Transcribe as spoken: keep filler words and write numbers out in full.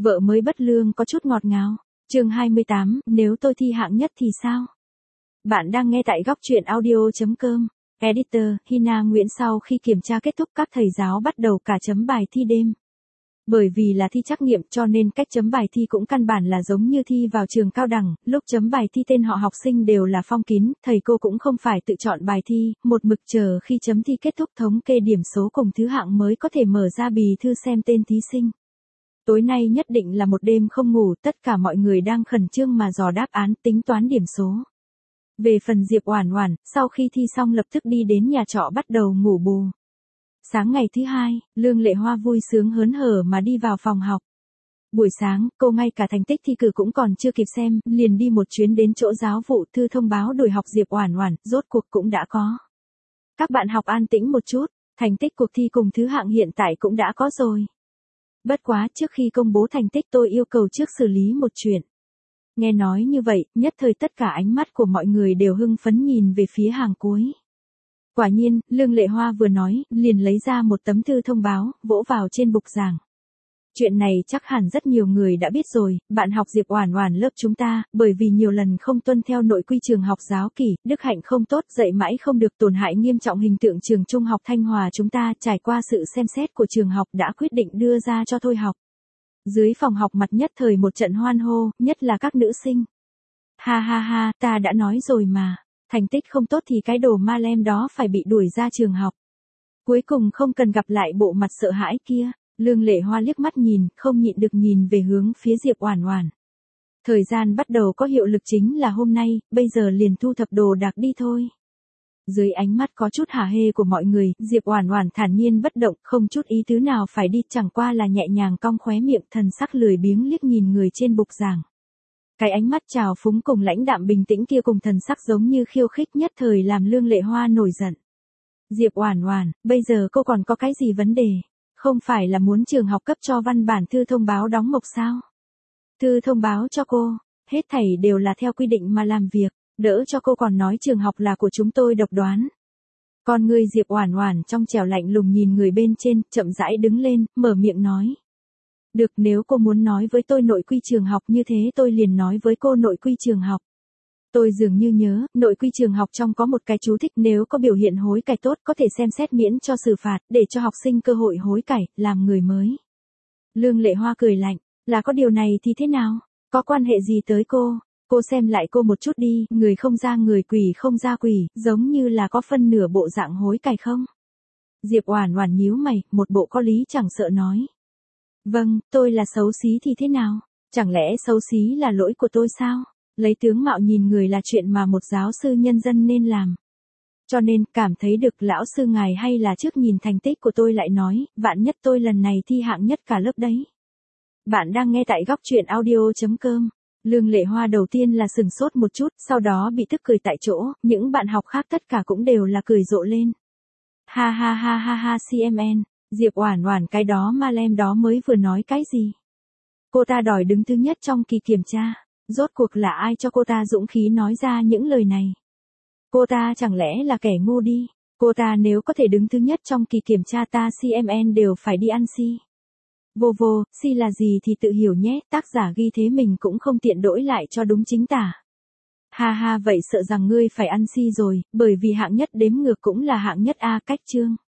Vợ mới bất lương có chút ngọt ngào. Chương hai mươi tám, nếu tôi thi hạng nhất thì sao? Bạn đang nghe tại góc truyện audio chấm com. Editor, Hina Nguyễn. Sau khi kiểm tra kết thúc, các thầy giáo bắt đầu cả chấm bài thi đêm. Bởi vì là thi trắc nghiệm cho nên cách chấm bài thi cũng căn bản là giống như thi vào trường cao đẳng, lúc chấm bài thi tên họ học sinh đều là phong kín, thầy cô cũng không phải tự chọn bài thi, một mực chờ khi chấm thi kết thúc thống kê điểm số cùng thứ hạng mới có thể mở ra bì thư xem tên thí sinh. Tối nay nhất định là một đêm không ngủ, tất cả mọi người đang khẩn trương mà dò đáp án, tính toán điểm số. Về phần Diệp Oản Oản, sau khi thi xong lập tức đi đến nhà trọ bắt đầu ngủ bù. Sáng ngày thứ hai, Lương Lệ Hoa vui sướng hớn hở mà đi vào phòng học. Buổi sáng, cô ngay cả thành tích thi cử cũng còn chưa kịp xem, liền đi một chuyến đến chỗ giáo vụ, thư thông báo đổi học Diệp Oản Oản, rốt cuộc cũng đã có. Các bạn học an tĩnh một chút, thành tích cuộc thi cùng thứ hạng hiện tại cũng đã có rồi. Bất quá, trước khi công bố thành tích tôi yêu cầu trước xử lý một chuyện. Nghe nói như vậy, nhất thời tất cả ánh mắt của mọi người đều hưng phấn nhìn về phía hàng cuối. Quả nhiên, Lương Lệ Hoa vừa nói, liền lấy ra một tấm thư thông báo, vỗ vào trên bục giảng. Chuyện này chắc hẳn rất nhiều người đã biết rồi, bạn học Diệp Oản Oản lớp chúng ta, bởi vì nhiều lần không tuân theo nội quy trường học giáo kỷ, đức hạnh không tốt, dạy mãi không được, tổn hại nghiêm trọng hình tượng trường trung học Thanh Hòa chúng ta, trải qua sự xem xét của trường học đã quyết định đưa ra cho thôi học. Dưới phòng học mặt nhất thời một trận hoan hô, nhất là các nữ sinh. Ha ha ha, ta đã nói rồi mà, thành tích không tốt thì cái đồ ma lem đó phải bị đuổi ra trường học. Cuối cùng không cần gặp lại bộ mặt sợ hãi kia. Lương Lệ Hoa liếc mắt nhìn, không nhịn được nhìn về hướng phía Diệp Oản Oản. Thời gian bắt đầu có hiệu lực chính là hôm nay, bây giờ liền thu thập đồ đạc đi thôi. Dưới ánh mắt có chút hả hê của mọi người, Diệp Oản Oản thản nhiên bất động, không chút ý tứ nào phải đi, chẳng qua là nhẹ nhàng cong khóe miệng, thần sắc lười biếng liếc nhìn người trên bục giảng. Cái ánh mắt trào phúng cùng lãnh đạm bình tĩnh kia cùng thần sắc giống như khiêu khích nhất thời làm Lương Lệ Hoa nổi giận. Diệp Oản Oản, bây giờ cô còn có cái gì vấn đề? Không phải là muốn trường học cấp cho văn bản thư thông báo đóng mộc sao? Thư thông báo cho cô, hết thảy đều là theo quy định mà làm việc, đỡ cho cô còn nói trường học là của chúng tôi độc đoán. Con người Diệp Oản Oản trong trẻo lạnh lùng nhìn người bên trên, chậm rãi đứng lên, mở miệng nói. Được, nếu cô muốn nói với tôi nội quy trường học như thế tôi liền nói với cô nội quy trường học. Tôi dường như nhớ, nội quy trường học trong có một cái chú thích nếu có biểu hiện hối cải tốt có thể xem xét miễn cho xử phạt, để cho học sinh cơ hội hối cải, làm người mới. Lương Lệ Hoa cười lạnh, là có điều này thì thế nào? Có quan hệ gì tới cô? Cô xem lại cô một chút đi, người không ra người quỷ không ra quỷ, giống như là có phân nửa bộ dạng hối cải không? Diệp Oản Oản nhíu mày, một bộ có lý chẳng sợ nói. Vâng, tôi là xấu xí thì thế nào? Chẳng lẽ xấu xí là lỗi của tôi sao? Lấy tướng mạo nhìn người là chuyện mà một giáo sư nhân dân nên làm. Cho nên, cảm thấy được lão sư ngài hay là trước nhìn thành tích của tôi lại nói, vạn nhất tôi lần này thi hạng nhất cả lớp đấy. Bạn đang nghe tại góc truyện audio chấm com. Lương Lệ Hoa đầu tiên là sừng sốt một chút, sau đó bị tức cười tại chỗ, những bạn học khác tất cả cũng đều là cười rộ lên. Ha ha ha ha ha xê em en, Diệp Oản Oản cái đó ma lem đó mới vừa nói cái gì? Cô ta đòi đứng thứ nhất trong kỳ kiểm tra. Rốt cuộc là ai cho cô ta dũng khí nói ra những lời này? Cô ta chẳng lẽ là kẻ ngu đi? Cô ta nếu có thể đứng thứ nhất trong kỳ kiểm tra ta xê em en đều phải đi ăn si. Vô vô, si là gì thì tự hiểu nhé, tác giả ghi thế mình cũng không tiện đổi lại cho đúng chính tả. Ha ha vậy sợ rằng ngươi phải ăn si rồi, bởi vì hạng nhất đếm ngược cũng là hạng nhất A cách chương.